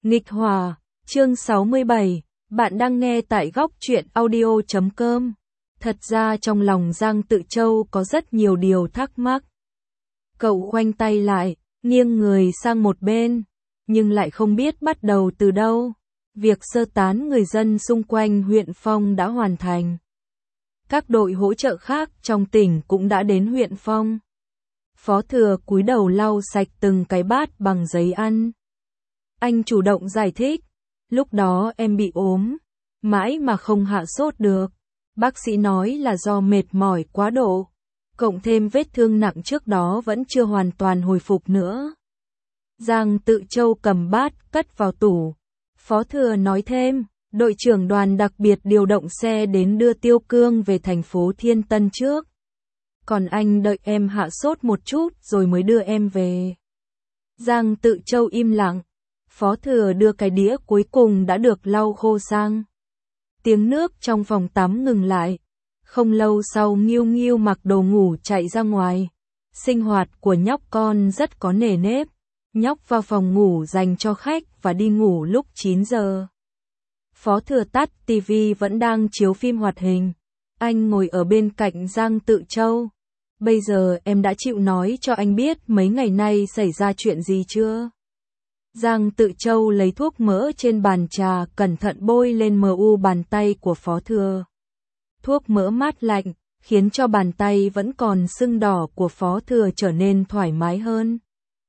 Nghịch Hòa, chương 67, bạn đang nghe tại góc truyện audio.com. Thật ra trong lòng Giang Tự Châu có rất nhiều điều thắc mắc. Cậu khoanh tay lại, nghiêng người sang một bên, nhưng lại không biết bắt đầu từ đâu. Việc sơ tán người dân xung quanh huyện Phong đã hoàn thành. Các đội hỗ trợ khác trong tỉnh cũng đã đến huyện Phong. Phó Thừa cúi đầu lau sạch từng cái bát bằng giấy ăn. Anh chủ động giải thích, lúc đó em bị ốm, mãi mà không hạ sốt được. Bác sĩ nói là do mệt mỏi quá độ, cộng thêm vết thương nặng trước đó vẫn chưa hoàn toàn hồi phục nữa. Giang Tự Châu cầm bát cất vào tủ. Phó Thừa nói thêm, đội trưởng đoàn đặc biệt điều động xe đến đưa Tiêu Cương về thành phố Thiên Tân trước. Còn anh đợi em hạ sốt một chút rồi mới đưa em về. Giang Tự Châu im lặng. Phó Thừa đưa cái đĩa cuối cùng đã được lau khô sang. Tiếng nước trong phòng tắm ngừng lại. Không lâu sau Nghiêu Nghiêu mặc đồ ngủ chạy ra ngoài. Sinh hoạt của nhóc con rất có nề nếp. Nhóc vào phòng ngủ dành cho khách và đi ngủ lúc 9 giờ. Phó Thừa tắt tivi vẫn đang chiếu phim hoạt hình. Anh ngồi ở bên cạnh Giang Tự Châu. Bây giờ em đã chịu nói cho anh biết mấy ngày nay xảy ra chuyện gì chưa? Giang Tự Châu lấy thuốc mỡ trên bàn trà cẩn thận bôi lên mu bàn tay của Phó Thừa. Thuốc mỡ mát lạnh, khiến cho bàn tay vẫn còn sưng đỏ của Phó Thừa trở nên thoải mái hơn.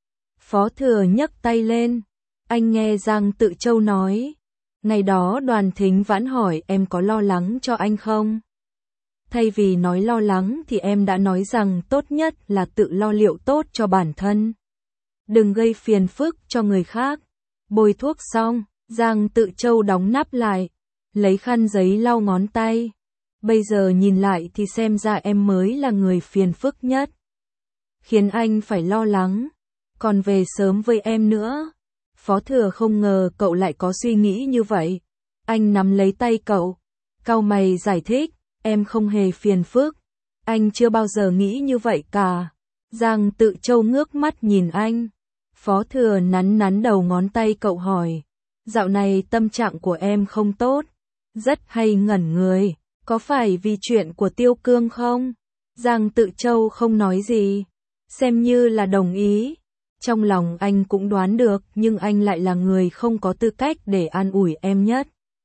Phó Thừa nhấc tay lên. Anh nghe Giang Tự Châu nói. Ngày đó Đoàn Thính Vãn hỏi em có lo lắng cho anh không? Thay vì nói lo lắng thì em đã nói rằng tốt nhất là tự lo liệu tốt cho bản thân. Đừng gây phiền phức cho người khác. Bôi thuốc xong, Giang Tự Châu đóng nắp lại, lấy khăn giấy lau ngón tay. Bây giờ nhìn lại thì xem ra em mới là người phiền phức nhất. Khiến anh phải lo lắng, còn về sớm với em nữa. Phó Thừa không ngờ cậu lại có suy nghĩ như vậy. Anh nắm lấy tay cậu, cau mày giải thích, em không hề phiền phức. Anh chưa bao giờ nghĩ như vậy cả. Giang Tự Châu ngước mắt nhìn anh. Phó Thừa nắn đầu ngón tay cậu hỏi, dạo này tâm trạng của em không tốt, rất hay ngẩn người, có phải vì chuyện của Tiêu Cương không? Giang Tự Châu không nói gì, xem như là đồng ý. Trong lòng anh cũng đoán được nhưng anh lại là người không có tư cách để an ủi em nhất.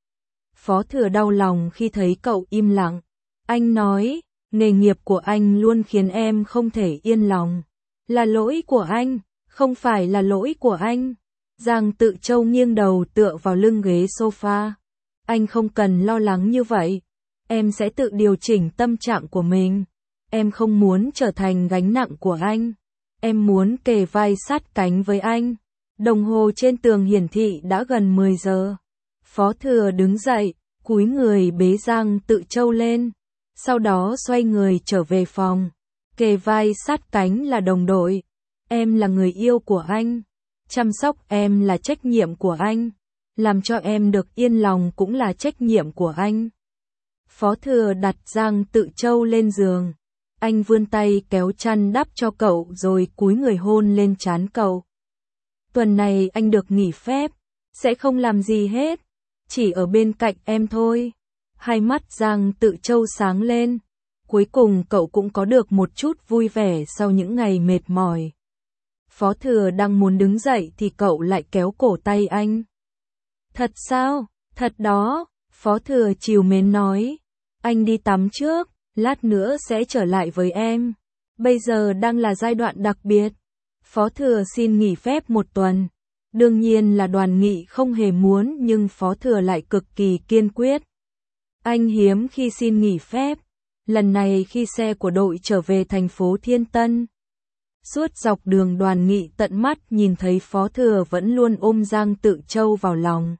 Phó Thừa đau lòng khi thấy cậu im lặng. Anh nói, nghề nghiệp của anh luôn khiến em không thể yên lòng. Là lỗi của anh. Không phải là lỗi của anh. Giang Tự Châu nghiêng đầu tựa vào lưng ghế sofa. Anh không cần lo lắng như vậy. Em sẽ tự điều chỉnh tâm trạng của mình. Em không muốn trở thành gánh nặng của anh. Em muốn kề vai sát cánh với anh. Đồng hồ trên tường hiển thị đã gần 10 giờ. Phó Thừa đứng dậy, cúi người bế Giang Tự Châu lên. Sau đó xoay người trở về phòng. Kề vai sát cánh là đồng đội. Em là người yêu của anh. Chăm sóc em là trách nhiệm của anh. Làm cho em được yên lòng cũng là trách nhiệm của anh. Phó Thừa đặt Giang Tự Châu lên giường. Anh vươn tay kéo chăn đắp cho cậu rồi cúi người hôn lên trán cậu. Tuần này anh được nghỉ phép, sẽ không làm gì hết, chỉ ở bên cạnh em thôi. Hai mắt Giang Tự Châu sáng lên. Cuối cùng cậu cũng có được một chút vui vẻ sau những ngày mệt mỏi. Phó Thừa đang muốn đứng dậy thì cậu lại kéo cổ tay anh. Thật sao? Thật đó, Phó Thừa trìu mến nói. Anh đi tắm trước, lát nữa sẽ trở lại với em. Bây giờ đang là giai đoạn đặc biệt. Phó Thừa xin nghỉ phép một tuần. Đương nhiên là Đoàn Nghị không hề muốn nhưng Phó Thừa lại cực kỳ kiên quyết. Anh hiếm khi xin nghỉ phép. Lần này khi xe của đội trở về thành phố Thiên Tân. Suốt dọc đường Đoàn Nghị tận mắt nhìn thấy Phó Thừa vẫn luôn ôm Giang Tự Châu vào lòng.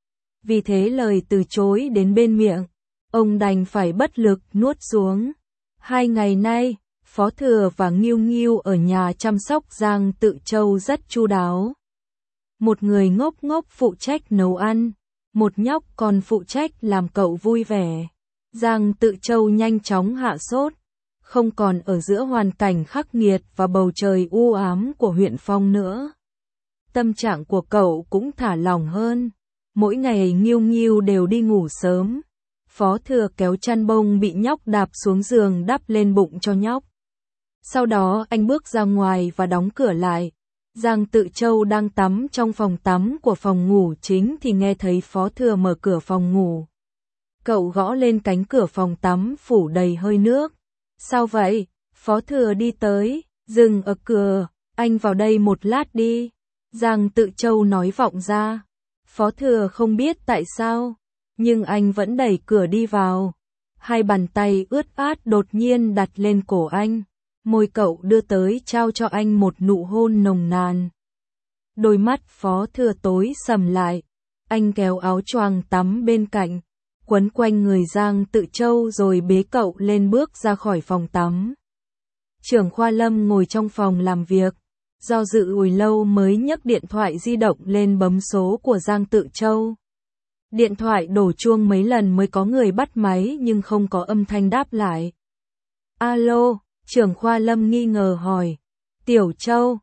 Vì thế lời từ chối đến bên miệng, ông đành phải bất lực nuốt xuống. 2 ngày nay, Phó Thừa và Nghiêu Nghiêu ở nhà chăm sóc Giang Tự Châu rất chu đáo. Một người ngốc ngốc phụ trách nấu ăn, một nhóc còn phụ trách làm cậu vui vẻ. Giang Tự Châu nhanh chóng hạ sốt. Không còn ở giữa hoàn cảnh khắc nghiệt và bầu trời u ám của huyện Phong nữa. tâm trạng của cậu cũng thả lỏng hơn. Mỗi ngày Nghiêu Nghiêu đều đi ngủ sớm. Phó Thừa kéo chăn bông bị nhóc đạp xuống giường đắp lên bụng cho nhóc. Sau đó anh bước ra ngoài và đóng cửa lại. Giang Tự Châu đang tắm trong phòng tắm của phòng ngủ chính thì nghe thấy Phó Thừa mở cửa phòng ngủ. Cậu gõ lên cánh cửa phòng tắm phủ đầy hơi nước. Sao vậy? Phó Thừa đi tới, dừng ở cửa, anh vào đây một lát đi. Giang Tự Châu nói vọng ra. Phó Thừa không biết tại sao, nhưng anh vẫn đẩy cửa đi vào. Hai bàn tay ướt át đột nhiên đặt lên cổ anh. Môi cậu đưa tới trao cho anh một nụ hôn nồng nàn. Đôi mắt Phó Thừa tối sầm lại. Anh kéo áo choàng tắm bên cạnh, quấn quanh người Giang Tự Châu rồi bế cậu lên bước ra khỏi phòng tắm. Trưởng khoa Lâm ngồi trong phòng làm việc, do dự hồi lâu mới nhấc điện thoại di động lên bấm số của Giang Tự Châu. Điện thoại đổ chuông mấy lần mới có người bắt máy nhưng không có âm thanh đáp lại. Alo, trưởng khoa Lâm nghi ngờ hỏi. Tiểu Châu,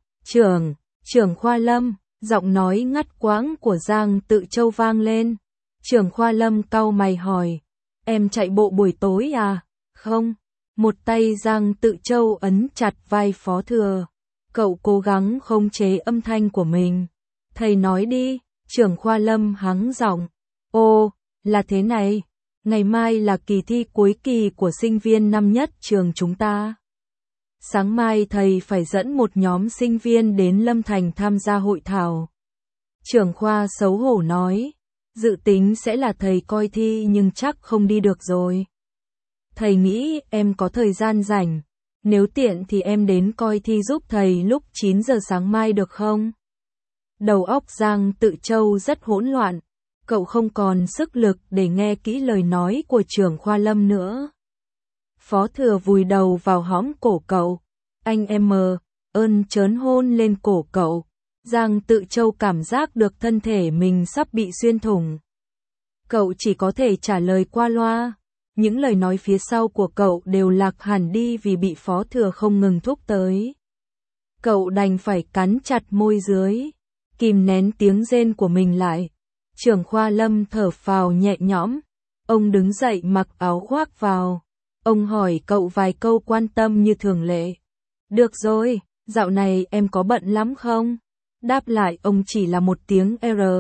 trưởng khoa Lâm, giọng nói ngắt quãng của Giang Tự Châu vang lên. Trưởng khoa Lâm cau mày hỏi, em chạy bộ buổi tối à? Không. Một tay Giang Tự Châu ấn chặt vai Phó Thừa. Cậu cố gắng khống chế âm thanh của mình. Thầy nói đi, trưởng khoa Lâm hắng giọng. Ồ, là thế này, ngày mai là kỳ thi cuối kỳ của sinh viên năm nhất trường chúng ta. Sáng mai thầy phải dẫn một nhóm sinh viên đến Lâm Thành tham gia hội thảo. Trưởng khoa xấu hổ nói, dự tính sẽ là thầy coi thi nhưng chắc không đi được rồi. Thầy nghĩ em có thời gian rảnh, nếu tiện thì em đến coi thi giúp thầy lúc 9 giờ sáng mai được không? Đầu óc Giang Tự Châu rất hỗn loạn, cậu không còn sức lực để nghe kỹ lời nói của trưởng khoa Lâm nữa. Phó Thừa vùi đầu vào hõm cổ cậu, anh em ơn trớn hôn lên cổ cậu. Giang Tự Châu cảm giác được thân thể mình sắp bị xuyên thủng. Cậu chỉ có thể trả lời qua loa. Những lời nói phía sau của cậu đều lạc hẳn đi vì bị Phó Thừa không ngừng thúc tới. Cậu đành phải cắn chặt môi dưới, kìm nén tiếng rên của mình lại. Trưởng khoa Lâm thở phào nhẹ nhõm. Ông đứng dậy mặc áo khoác vào. Ông hỏi cậu vài câu quan tâm như thường lệ. Được rồi, dạo này em có bận lắm không? Đáp lại ông chỉ là một tiếng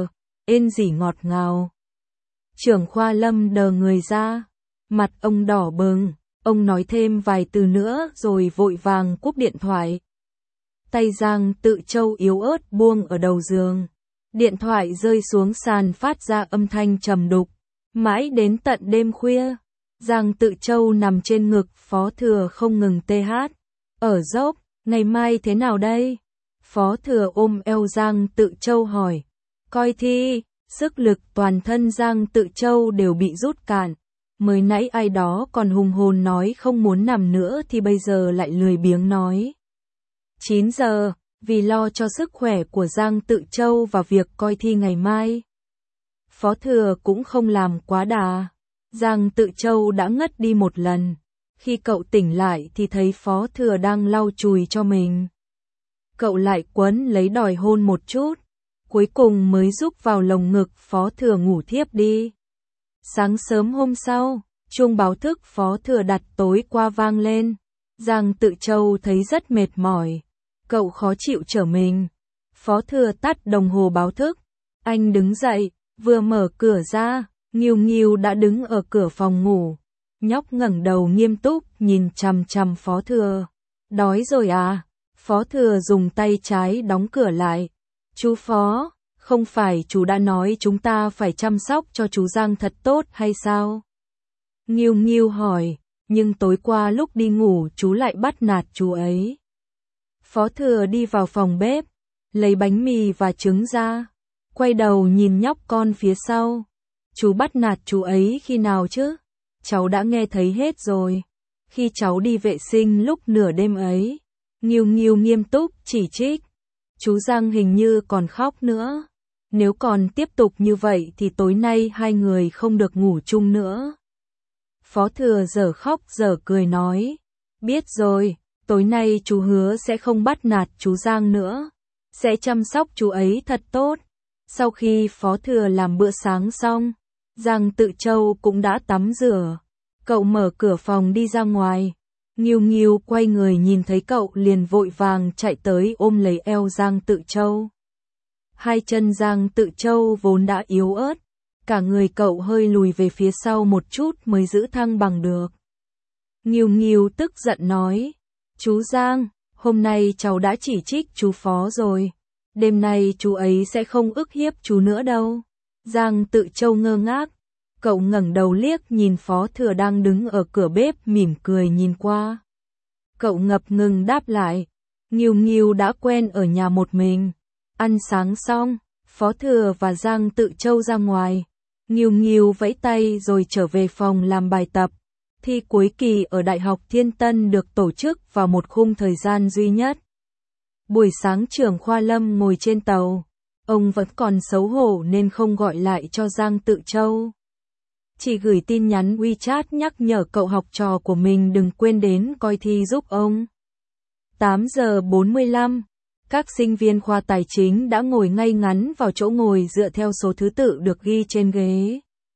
ên gì ngọt ngào. Trưởng khoa Lâm đờ người ra. Mặt ông đỏ bừng, ông nói thêm vài từ nữa rồi vội vàng cúp điện thoại. Tay Giang Tự Châu yếu ớt buông ở đầu giường. Điện thoại rơi xuống sàn phát ra âm thanh trầm đục. Mãi đến tận đêm khuya, Giang Tự Châu nằm trên ngực Phó Thừa không ngừng tê hát. Ở dốc, ngày mai thế nào đây? Phó Thừa ôm eo Giang Tự Châu hỏi. Coi thi, sức lực toàn thân Giang Tự Châu đều bị rút cạn. Mới nãy ai đó còn hùng hồn nói không muốn nằm nữa thì bây giờ lại lười biếng nói. 9 giờ, vì lo cho sức khỏe của Giang Tự Châu và việc coi thi ngày mai. Phó Thừa cũng không làm quá đà. Giang Tự Châu đã ngất đi một lần. Khi cậu tỉnh lại thì thấy Phó Thừa đang lau chùi cho mình. Cậu lại quấn lấy đòi hôn một chút. Cuối cùng mới giúp vào lồng ngực Phó Thừa ngủ thiếp đi. Sáng sớm hôm sau, chuông báo thức Phó Thừa đặt tối qua vang lên. Giang Tự Châu thấy rất mệt mỏi. Cậu khó chịu trở mình. Phó Thừa tắt đồng hồ báo thức. Anh đứng dậy, vừa mở cửa ra, Nghiêu Nghiêu đã đứng ở cửa phòng ngủ. Nhóc ngẩng đầu nghiêm túc nhìn chằm chằm Phó Thừa. Đói rồi à? Phó Thừa dùng tay trái đóng cửa lại. Chú Phó, không phải chú đã nói chúng ta phải chăm sóc cho chú Giang thật tốt hay sao? Nghiêu Nghiêu hỏi, nhưng tối qua lúc đi ngủ chú lại bắt nạt chú ấy. Phó Thừa đi vào phòng bếp, lấy bánh mì và trứng ra, quay đầu nhìn nhóc con phía sau. Chú bắt nạt chú ấy khi nào chứ? Cháu đã nghe thấy hết rồi. Khi cháu đi vệ sinh lúc nửa đêm ấy. Nghiêu Nghiêu nghiêm túc chỉ trích. Chú Giang hình như còn khóc nữa. Nếu còn tiếp tục như vậy thì tối nay hai người không được ngủ chung nữa. Phó Thừa dở khóc dở cười nói. Biết rồi, tối nay chú hứa sẽ không bắt nạt chú Giang nữa. sẽ chăm sóc chú ấy thật tốt. Sau khi Phó Thừa làm bữa sáng xong, Giang Tự Châu cũng đã tắm rửa. Cậu mở cửa phòng đi ra ngoài. Nghiêu Nghiêu quay người nhìn thấy cậu liền vội vàng chạy tới ôm lấy eo Giang Tự Châu. Hai chân Giang Tự Châu vốn đã yếu ớt, cả người cậu hơi lùi về phía sau một chút mới giữ thăng bằng được. Nghiêu Nghiêu tức giận nói, chú Giang, hôm nay cháu đã chỉ trích chú Phó rồi, đêm nay chú ấy sẽ không ức hiếp chú nữa đâu. Giang Tự Châu ngơ ngác, cậu ngẩng đầu liếc nhìn Phó Thừa đang đứng ở cửa bếp mỉm cười nhìn qua. Cậu ngập ngừng đáp lại, Nghiêu Nghiêu đã quen ở nhà một mình. Ăn sáng xong, Phó Thừa và Giang Tự Châu ra ngoài. Nghiêu Nghiêu vẫy tay rồi trở về phòng làm bài tập. Thi cuối kỳ ở Đại học Thiên Tân được tổ chức vào một khung thời gian duy nhất. Buổi sáng trưởng khoa Lâm ngồi trên tàu. Ông vẫn còn xấu hổ nên không gọi lại cho Giang Tự Châu. Chỉ gửi tin nhắn WeChat nhắc nhở cậu học trò của mình đừng quên đến coi thi giúp ông. 8 giờ 45, các sinh viên khoa tài chính đã ngồi ngay ngắn vào chỗ ngồi dựa theo số thứ tự được ghi trên ghế.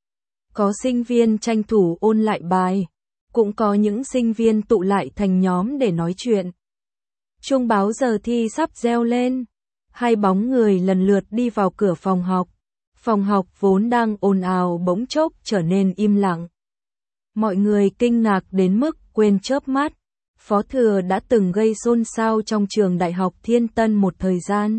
Có sinh viên tranh thủ ôn lại bài, cũng có những sinh viên tụ lại thành nhóm để nói chuyện. Chuông báo giờ thi sắp reo lên, hai bóng người lần lượt đi vào cửa phòng học. Phòng học vốn đang ồn ào bỗng chốc trở nên im lặng. Mọi người kinh ngạc đến mức quên chớp mắt. Phó Thừa đã từng gây xôn xao trong trường Đại học Thiên Tân một thời gian.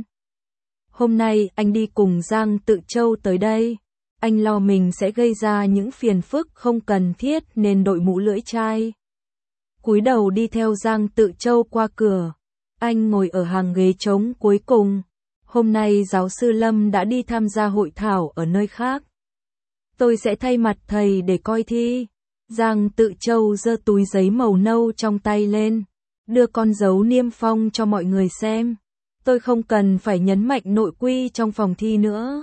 Hôm nay anh đi cùng Giang Tự Châu tới đây. Anh lo mình sẽ gây ra những phiền phức không cần thiết nên đội mũ lưỡi chai. Cúi đầu đi theo Giang Tự Châu qua cửa. Anh ngồi ở hàng ghế trống cuối cùng. Hôm nay giáo sư Lâm đã đi tham gia hội thảo ở nơi khác. Tôi sẽ thay mặt thầy để coi thi. Giang Tự Châu giơ túi giấy màu nâu trong tay lên, đưa con dấu niêm phong cho mọi người xem. Tôi không cần phải nhấn mạnh nội quy trong phòng thi nữa.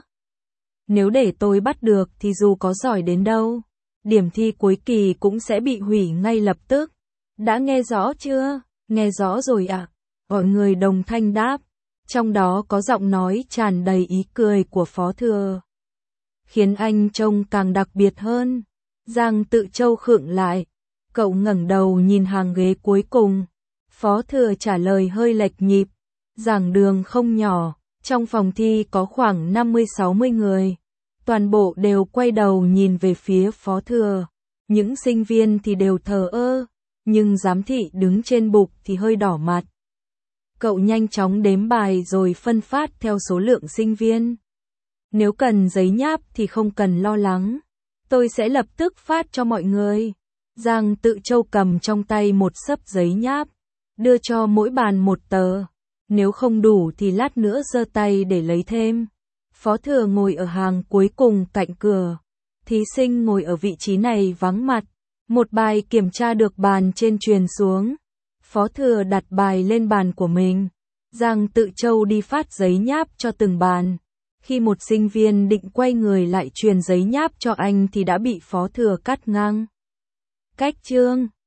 Nếu để tôi bắt được thì dù có giỏi đến đâu, điểm thi cuối kỳ cũng sẽ bị hủy ngay lập tức. Đã nghe rõ chưa? Nghe rõ rồi ạ. Mọi người đồng thanh đáp. Trong đó có giọng nói tràn đầy ý cười của Phó Thừa, khiến anh trông càng đặc biệt hơn. Giang Tự Châu khựng lại, cậu ngẩng đầu nhìn hàng ghế cuối cùng. Phó Thừa trả lời hơi lệch nhịp, giảng đường không nhỏ, trong phòng thi có khoảng 50-60 người. Toàn bộ đều quay đầu nhìn về phía Phó Thừa, những sinh viên thì đều thờ ơ, nhưng giám thị đứng trên bục thì hơi đỏ mặt. Cậu nhanh chóng đếm bài rồi phân phát theo số lượng sinh viên. Nếu cần giấy nháp thì không cần lo lắng. Tôi sẽ lập tức phát cho mọi người. Giang Tự Châu cầm trong tay một xấp giấy nháp, đưa cho mỗi bàn một tờ. Nếu không đủ thì lát nữa giơ tay để lấy thêm. Phó Thừa ngồi ở hàng cuối cùng cạnh cửa. Thí sinh ngồi ở vị trí này vắng mặt. Một bài kiểm tra được bàn trên truyền xuống. Phó Thừa đặt bài lên bàn của mình. Giang Tự Châu đi phát giấy nháp cho từng bàn. Khi một sinh viên định quay người lại truyền giấy nháp cho anh thì đã bị Phó Thừa cắt ngang. Cách chương